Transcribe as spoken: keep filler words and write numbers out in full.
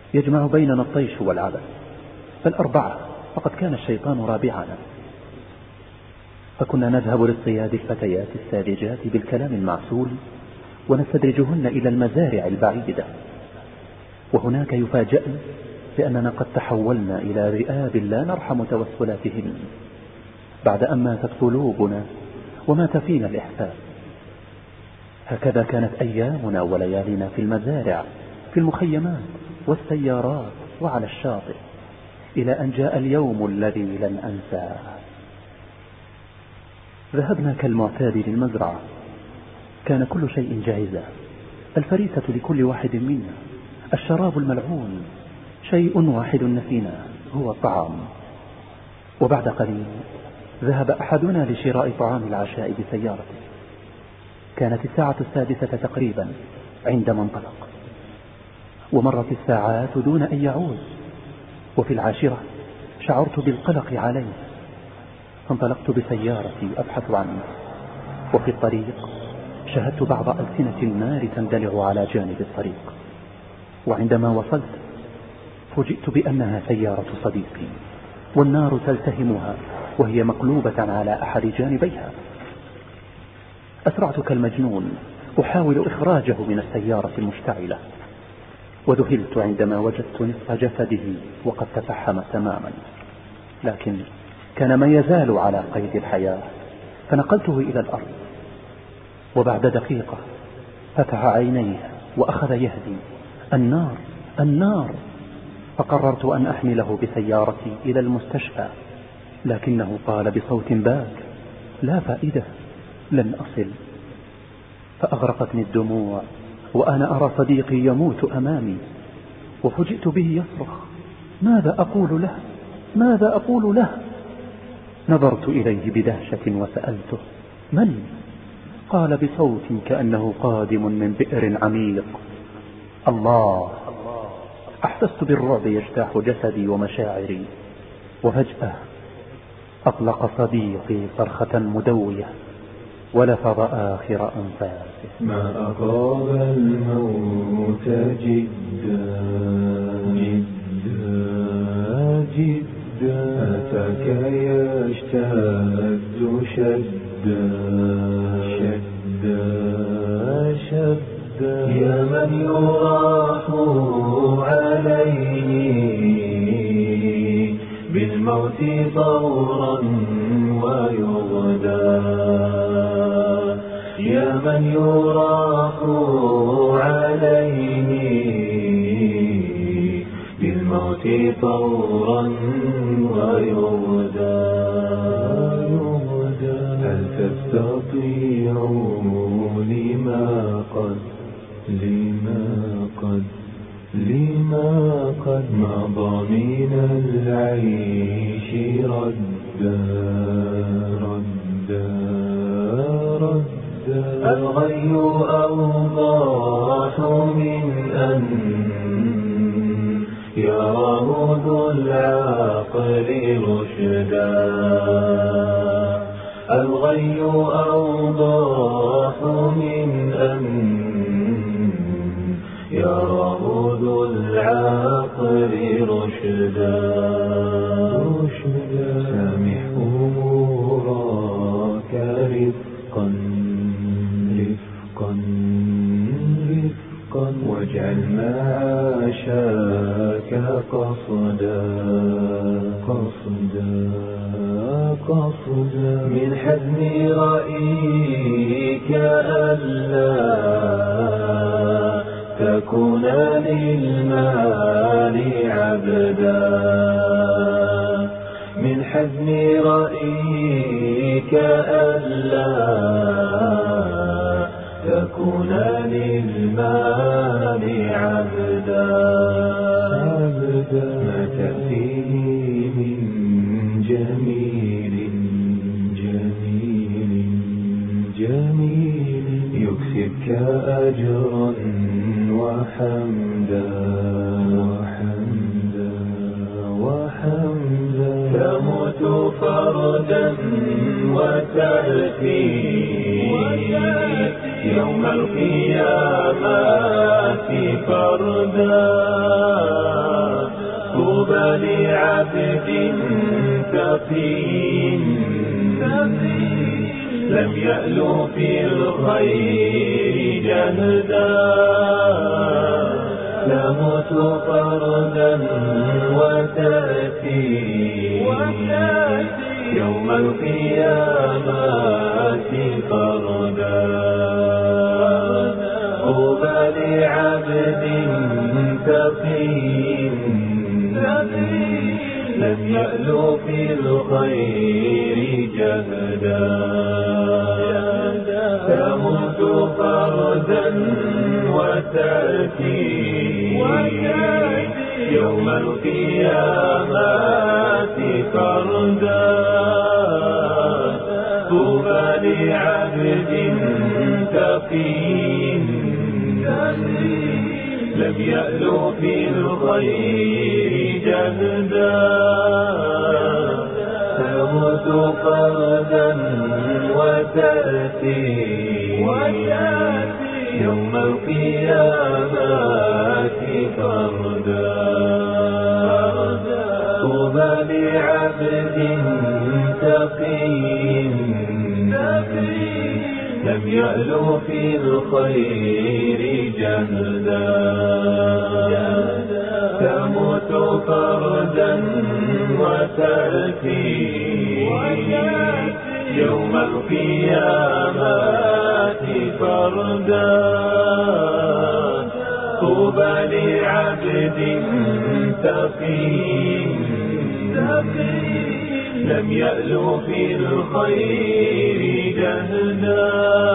يجمع بيننا الطيش والعبث، بل أربعة، فقد كان الشيطان رابعنا. فكنا نذهب لاصطياد الفتيات الساذجات بالكلام المعسول ونستدرجهن إلى المزارع البعيدة، وهناك يفاجأن بأننا قد تحولنا إلى ذئاب لا نرحم توسلاتهن، بعد أن ماتت قلوبنا ومات فينا الإحساس. هكذا كانت أيامنا وليالينا في المزارع، في المخيمات والسيارات وعلى الشاطئ، إلى أن جاء اليوم الذي لن أنساه. ذهبنا كالمعتاد للمزرعة، كان كل شيء جاهزا، الفريسة لكل واحد منا، الشراب الملعون، شيء واحد نسيناه هو الطعام. وبعد قليل ذهب أحدنا لشراء طعام العشاء بسيارته. كانت الساعة السادسة تقريبا عندما انطلق، ومرت الساعات دون أن يعود، وفي العاشرة شعرت بالقلق عليه، فانطلقت بسيارتي أبحث عنه. وفي الطريق شاهدت بعض ألسنة النار تندلع على جانب الطريق، وعندما وصلت فوجئت بأنها سيارة صديقي، والنار تلتهمها وهي مقلوبة على أحد جانبيها. أسرعت كالمجنون أحاول إخراجه من السيارة المشتعلة، وذهلت عندما وجدت نصف جسده وقد تفحم تماما، لكن كان ما يزال على قيد الحياة، فنقلته إلى الأرض. وبعد دقيقة فتح عينيه وأخذ يهدي: النار النار. فقررت أن أحمله بسيارتي إلى المستشفى، لكنه قال بصوت باك: لا فائدة، لن أصل. فأغرقتني الدموع وأنا أرى صديقي يموت أمامي، وفجئت به يصرخ: ماذا أقول له؟ ماذا أقول له؟ نظرت إليه بدهشة وسألته: من؟ قال بصوت كأنه قادم من بئر عميق: الله. أحسست بالرعب يجتاح جسدي ومشاعري، وفجأة أطلق صديقي صرخة مدوية ولفظ آخر أنفاسه: ما أقرب الموت جدا جدا جدا، أتاك يشتد شدا شدا شدا، يا من يراح عليه بالموت طورا ويغدى، يا من يراح عليه بالموت طورا ويغدى. هل تستطيع لما قد لما قد لما قد مضى من العيش ردا ردا ردا، الغي أوضاح من أن يراه ذو العقل رشدا، الغي أوضاح من أن يراه ذو العقل رشدا. سامح أمورك رفقا رفقا رفقا، واجعل معاشاك قصدا قصدا قصدا، من حزن رأيك ألا تكون للمال عبدا، من حزن رأيك ألا تكون للمال عبدا. ما تأتيه من جميل جميل جميل يكسبك أجرا وحمدا وحمدا وحمدا، تموت فردا وتأتي يوم القيامة فردا. طوبى لعبد تقي لم يألو في الخير جهدا تموت فردا وتأتي يوم القيامة فردا طوبى لعبد تقي لم يألو في الخير جهدا تموت فردا وتأتي يوم القيامة فردا طوبى لعبد تقي لم يألو في الخير جهدا تموت فردا وتأتي يوم القيامة فردا طوبى لعبد تقي لم يألو في الخير جهدا تموت فردا وتأتي يوم القيامة فردا طوبى لعبد تقي لم يألو في الخير جهدا